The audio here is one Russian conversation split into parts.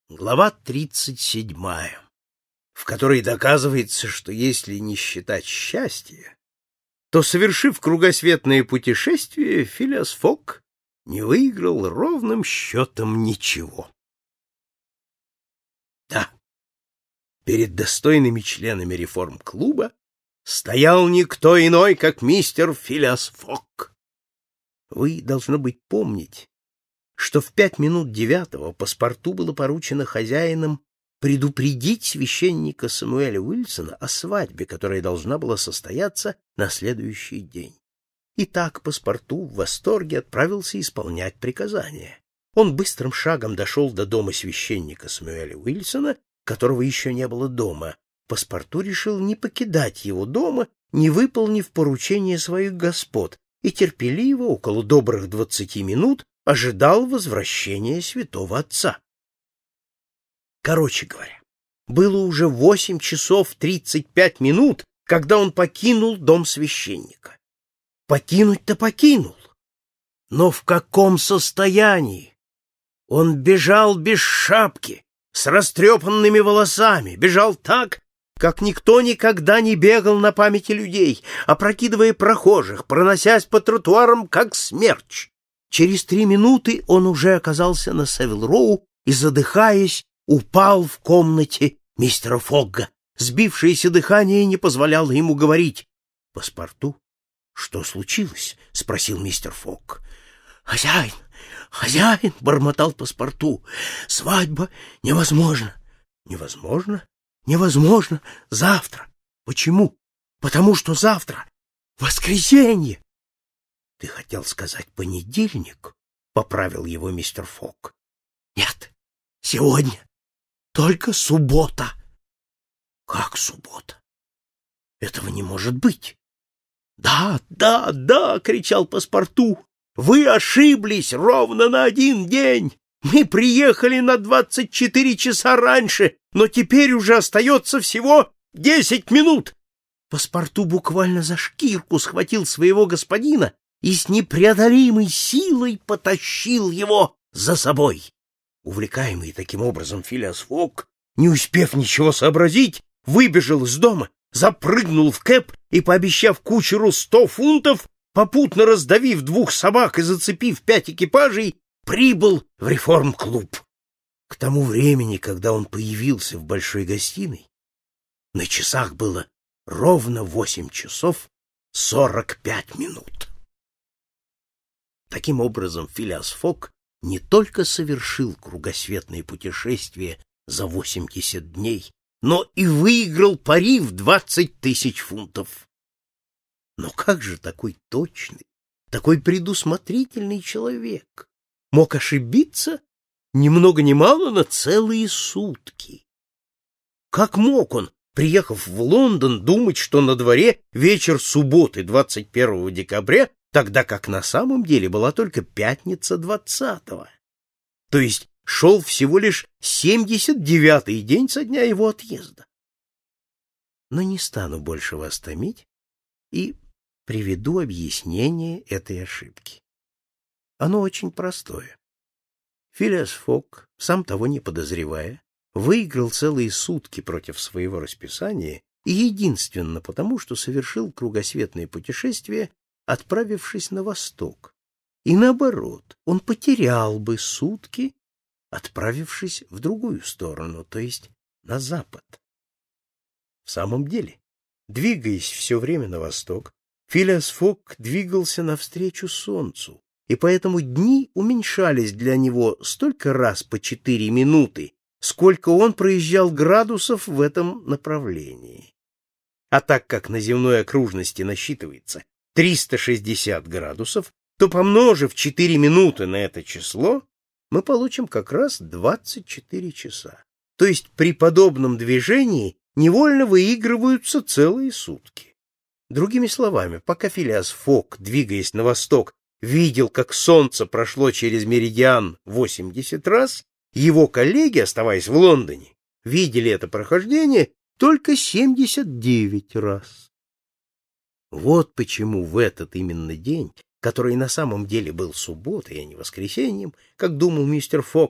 Глава 37, в которой доказывается, что если не считать счастье, то, совершив кругосветное путешествие, Филиас Фок не выиграл ровным счетом ничего. Да, перед достойными членами реформ-клуба стоял никто иной, как мистер Филиас Фок. Вы, должно быть, помнить, что в 9:05 паспорту было поручено хозяинам предупредить священника Самуэля Уилсона о свадьбе, которая должна была состояться на следующий день. Итак, паспорту в восторге отправился исполнять приказание. Он быстрым шагом дошел до дома священника Самуэля Уилсона, которого еще не было дома. Паспорту решил не покидать его дома, не выполнив поручение своих господ, и терпеливо, около добрых 20 минут, ожидал возвращения святого отца. Короче говоря, было уже 8 часов 35 минут, когда он покинул дом священника. Покинуть-то покинул, но в каком состоянии? Он бежал без шапки, с растрепанными волосами, бежал так, как никто никогда не бегал на памяти людей, опрокидывая прохожих, проносясь по тротуарам, как смерч. Через 3 минуты он уже оказался на Севил-Роу и, задыхаясь, упал в комнате мистера Фогга. Сбившееся дыхание не позволяло ему говорить. — Паспорту? Что случилось? — спросил мистер Фогг. — Хозяин, хозяин, — бормотал паспорту, — свадьба невозможна. — Невозможно? Невозможно. Завтра. Почему? Потому что завтра воскресенье. — Ты хотел сказать понедельник? — поправил его мистер Фогг. — Нет, сегодня. Только суббота. — Как суббота? Этого не может быть. — Да, да, да! — кричал паспорту. — Вы ошиблись ровно на 1 день. Мы приехали на 24 часа раньше, но теперь уже остается всего 10 минут. Паспорту буквально за шкирку схватил своего господина и с непреодолимой силой потащил его за собой. Увлекаемый таким образом Филиас Фок, не успев ничего сообразить, выбежал из дома, запрыгнул в кэб и, пообещав кучеру 100 фунтов, попутно раздавив 2 собак и зацепив 5 экипажей, прибыл в реформ-клуб. К тому времени, когда он появился в большой гостиной, на часах было ровно 8 часов 45 минут. Таким образом, Филиас Фок не только совершил кругосветное путешествие за 80 дней, но и выиграл пари в 20 000 фунтов. Но как же такой точный, такой предусмотрительный человек мог ошибиться ни много ни мало на целые сутки? Как мог он, приехав в Лондон, думать, что на дворе вечер субботы 21 декабря, тогда как на самом деле была только пятница 20-го? То есть шел всего лишь 79-й день со дня его отъезда. Но не стану больше вас томить и приведу объяснение этой ошибки. Оно очень простое. Филиас Фок, сам того не подозревая, выиграл целые сутки против своего расписания и единственно потому, что совершил кругосветное путешествие, отправившись на восток. И наоборот, он потерял бы сутки, отправившись в другую сторону, то есть на запад. В самом деле, двигаясь все время на восток, Филиас Фок двигался навстречу солнцу, и поэтому дни уменьшались для него столько раз по 4 минуты, сколько он проезжал градусов в этом направлении. А так как на земной окружности насчитывается 360 градусов, то, помножив 4 минуты на это число, мы получим как раз 24 часа. То есть при подобном движении невольно выигрываются целые сутки. Другими словами, пока Филиас Фок, двигаясь на восток, видел, как солнце прошло через меридиан 80 раз, его коллеги, оставаясь в Лондоне, видели это прохождение только 79 раз. Вот почему в этот именно день, который на самом деле был субботой, а не воскресеньем, как думал мистер Фок,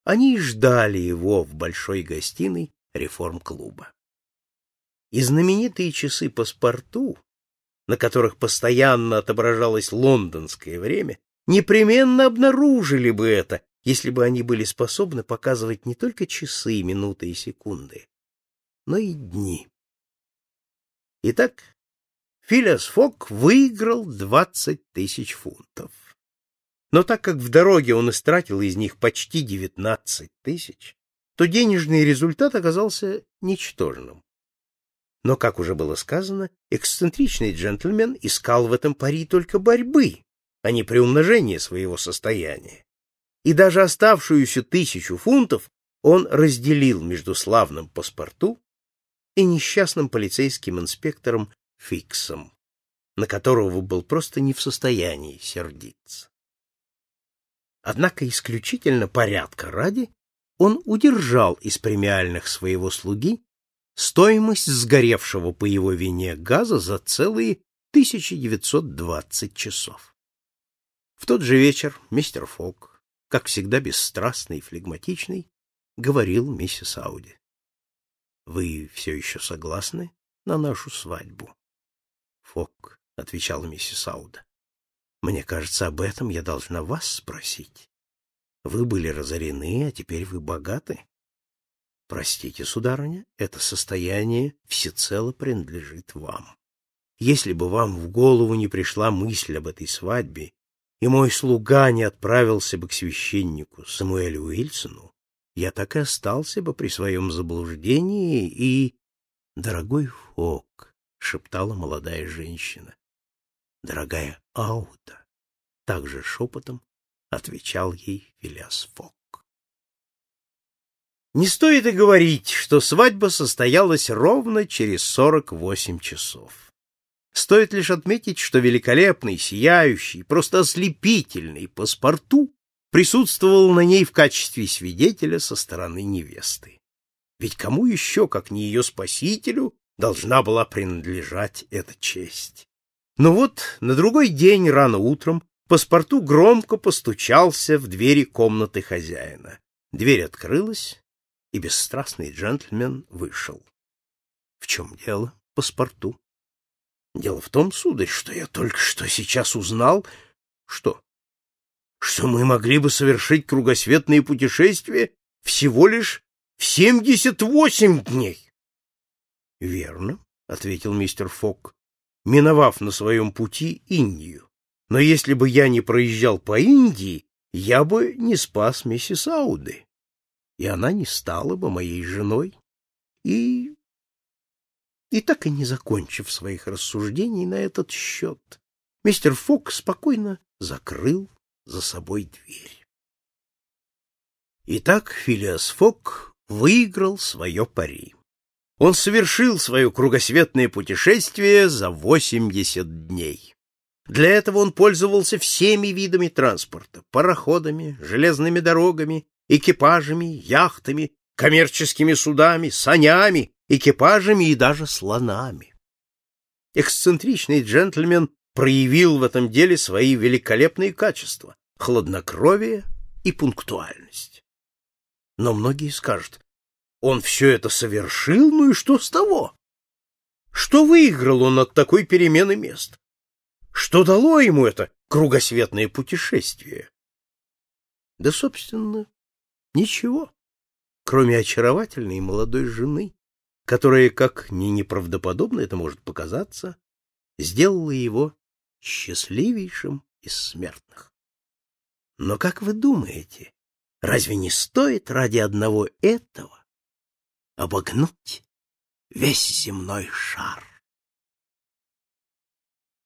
они и ждали его в большой гостиной реформ-клуба. И знаменитые часы паспорту, на которых постоянно отображалось лондонское время, непременно обнаружили бы это, если бы они были способны показывать не только часы, минуты и секунды, но и дни. Итак, Филиас Фок выиграл 20 тысяч фунтов. Но так как в дороге он истратил из них почти 19 тысяч, то денежный результат оказался ничтожным. Но, как уже было сказано, эксцентричный джентльмен искал в этом пари только борьбы, а не приумножения своего состояния. И даже оставшуюся 1000 фунтов он разделил между славным паспорту и несчастным полицейским инспектором Фиксом, на которого был просто не в состоянии сердиться. Однако исключительно порядка ради он удержал из премиальных своего слуги стоимость сгоревшего по его вине газа за целые 1920 часов. В тот же вечер мистер Фок, как всегда бесстрастный и флегматичный, говорил миссис Ауди: «Вы все еще согласны на нашу свадьбу?» «Фок», — отвечала миссис Ауда, — «мне кажется, об этом я должна вас спросить. Вы были разорены, а теперь вы богаты. Простите, сударыня, это состояние всецело принадлежит вам. Если бы вам в голову не пришла мысль об этой свадьбе, и мой слуга не отправился бы к священнику Самуэлю Уилсону, я так и остался бы при своем заблуждении и...» «Дорогой Фок», — шептала молодая женщина. «Дорогая Ауда», — также шепотом отвечал ей Филиас Фок. Не стоит и говорить, что свадьба состоялась ровно через 48 часов. Стоит лишь отметить, что великолепный, сияющий, просто ослепительный паспорту присутствовал на ней в качестве свидетеля со стороны невесты. Ведь кому еще, как не ее спасителю, должна была принадлежать эта честь? Но вот на другой день рано утром паспорту громко постучался в двери комнаты хозяина. Дверь открылась, и бесстрастный джентльмен вышел. — В чем дело, паспорту? — Дело в том, сударь, что я только что сейчас узнал... — Что? — Что мы могли бы совершить кругосветное путешествие всего лишь в 78 дней. — Верно, — ответил мистер Фок, миновав на своем пути Индию. Но если бы я не проезжал по Индии, я бы не спас миссис Ауды, и она не стала бы моей женой. И так и не закончив своих рассуждений на этот счет, мистер Фок спокойно закрыл за собой дверь. Итак, Филиас Фок выиграл свое пари. Он совершил свое кругосветное путешествие за 80 дней. Для этого он пользовался всеми видами транспорта: пароходами, железными дорогами, экипажами, яхтами, коммерческими судами, санями, экипажами и даже слонами. Эксцентричный джентльмен проявил в этом деле свои великолепные качества — хладнокровие и пунктуальность. Но многие скажут: он все это совершил, ну и что с того? Что выиграл он от такой перемены мест? Что дало ему это кругосветное путешествие? Да, собственно, ничего, кроме очаровательной молодой жены, которая, как ни неправдоподобно это может показаться, сделала его счастливейшим из смертных. Но как вы думаете, разве не стоит ради одного этого обогнуть весь земной шар?